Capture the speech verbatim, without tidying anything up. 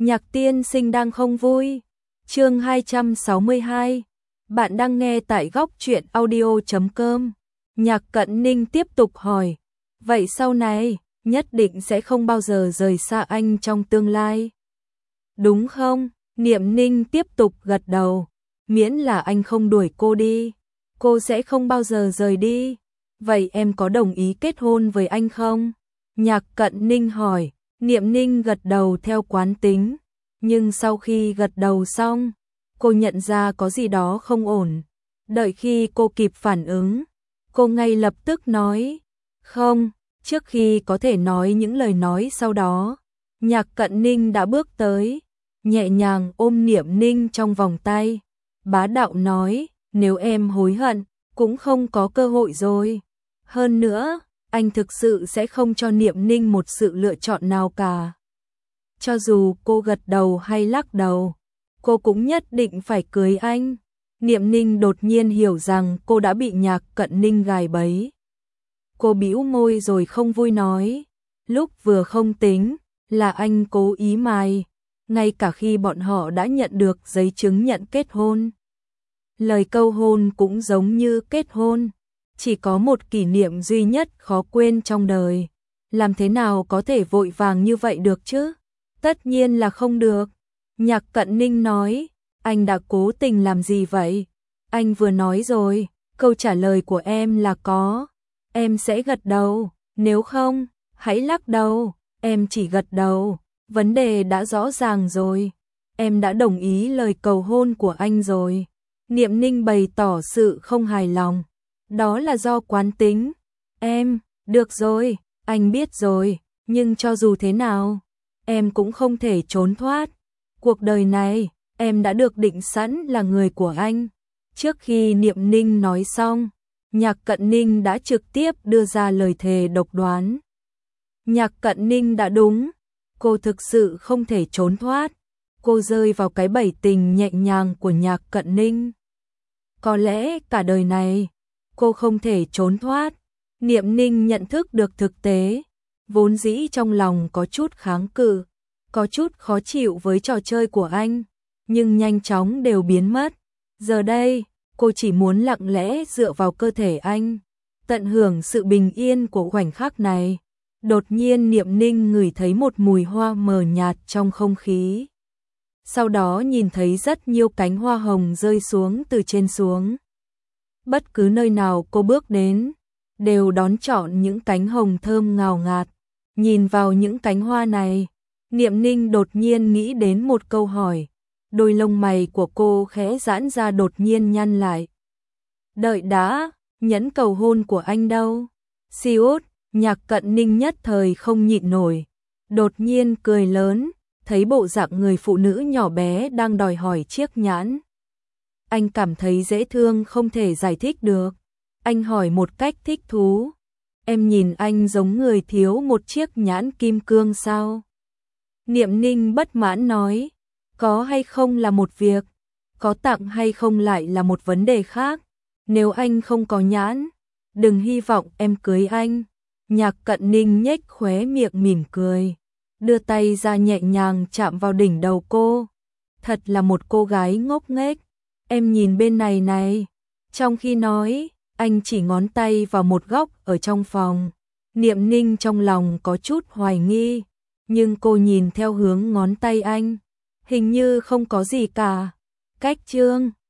Nhạc tiên sinh đang không vui. Chương hai trăm sáu mươi hai. Bạn đang nghe tại góc truyện audio chấm com. Nhạc Cận Ninh tiếp tục hỏi, vậy sau này nhất định sẽ không bao giờ rời xa anh trong tương lai, đúng không? Niệm Ninh tiếp tục gật đầu, miễn là anh không đuổi cô đi, cô sẽ không bao giờ rời đi. Vậy em có đồng ý kết hôn với anh không? Nhạc Cận Ninh hỏi. Niệm Ninh gật đầu theo quán tính, nhưng sau khi gật đầu xong, cô nhận ra có gì đó không ổn. Đợi khi cô kịp phản ứng, cô ngay lập tức nói, không. Trước khi có thể nói những lời nói sau đó, Nhạc Cận Ninh đã bước tới, nhẹ nhàng ôm Niệm Ninh trong vòng tay, bá đạo nói, nếu em hối hận, cũng không có cơ hội rồi. Hơn nữa, anh thực sự sẽ không cho Niệm Ninh một sự lựa chọn nào cả. Cho dù cô gật đầu hay lắc đầu, cô cũng nhất định phải cưới anh. Niệm Ninh đột nhiên hiểu rằng cô đã bị Nhạc Cận Ninh gài bẫy. Cô bĩu môi rồi không vui nói, lúc vừa không tính, là anh cố ý mài, ngay cả khi bọn họ đã nhận được giấy chứng nhận kết hôn. Lời câu hôn cũng giống như kết hôn, chỉ có một kỷ niệm duy nhất khó quên trong đời. Làm thế nào có thể vội vàng như vậy được chứ? Tất nhiên là không được. Nhạc Cận Ninh nói, anh đã cố tình làm gì vậy? Anh vừa nói rồi, câu trả lời của em là có. Em sẽ gật đầu, nếu không, hãy lắc đầu. Em chỉ gật đầu, vấn đề đã rõ ràng rồi. Em đã đồng ý lời cầu hôn của anh rồi. Niệm Ninh bày tỏ sự không hài lòng. Đó là do quán tính. Em, được rồi, anh biết rồi, nhưng cho dù thế nào, em cũng không thể trốn thoát. Cuộc đời này, em đã được định sẵn là người của anh. Trước khi Niệm Ninh nói xong, Nhạc Cận Ninh đã trực tiếp đưa ra lời thề độc đoán. Nhạc Cận Ninh đã đúng, cô thực sự không thể trốn thoát. Cô rơi vào cái bẫy tình nhẹ nhàng của Nhạc Cận Ninh. Có lẽ cả đời này, cô không thể trốn thoát. Niệm Ninh nhận thức được thực tế, vốn dĩ trong lòng có chút kháng cự, có chút khó chịu với trò chơi của anh, nhưng nhanh chóng đều biến mất. Giờ đây, cô chỉ muốn lặng lẽ dựa vào cơ thể anh, tận hưởng sự bình yên của khoảnh khắc này. Đột nhiên Niệm Ninh ngửi thấy một mùi hoa mờ nhạt trong không khí. Sau đó nhìn thấy rất nhiều cánh hoa hồng rơi xuống từ trên xuống. Bất cứ nơi nào cô bước đến, đều đón chọn những cánh hồng thơm ngào ngạt. Nhìn vào những cánh hoa này, Niệm Ninh đột nhiên nghĩ đến một câu hỏi. Đôi lông mày của cô khẽ giãn ra đột nhiên nhăn lại. Đợi đã, nhẫn cầu hôn của anh đâu? Siút, Nhạc Cận Ninh nhất thời không nhịn nổi. Đột nhiên cười lớn, thấy bộ dạng người phụ nữ nhỏ bé đang đòi hỏi chiếc nhẫn. Anh cảm thấy dễ thương không thể giải thích được. Anh hỏi một cách thích thú. Em nhìn anh giống người thiếu một chiếc nhẫn kim cương sao? Niệm Ninh bất mãn nói. Có hay không là một việc, có tặng hay không lại là một vấn đề khác. Nếu anh không có nhẫn, đừng hy vọng em cưới anh. Nhạc Cận Ninh nhếch khóe miệng mỉm cười, đưa tay ra nhẹ nhàng chạm vào đỉnh đầu cô. Thật là một cô gái ngốc nghếch. Em nhìn bên này này. Trong khi nói, anh chỉ ngón tay vào một góc ở trong phòng. Niệm Ninh trong lòng có chút hoài nghi, nhưng cô nhìn theo hướng ngón tay anh, hình như không có gì cả. Cách chương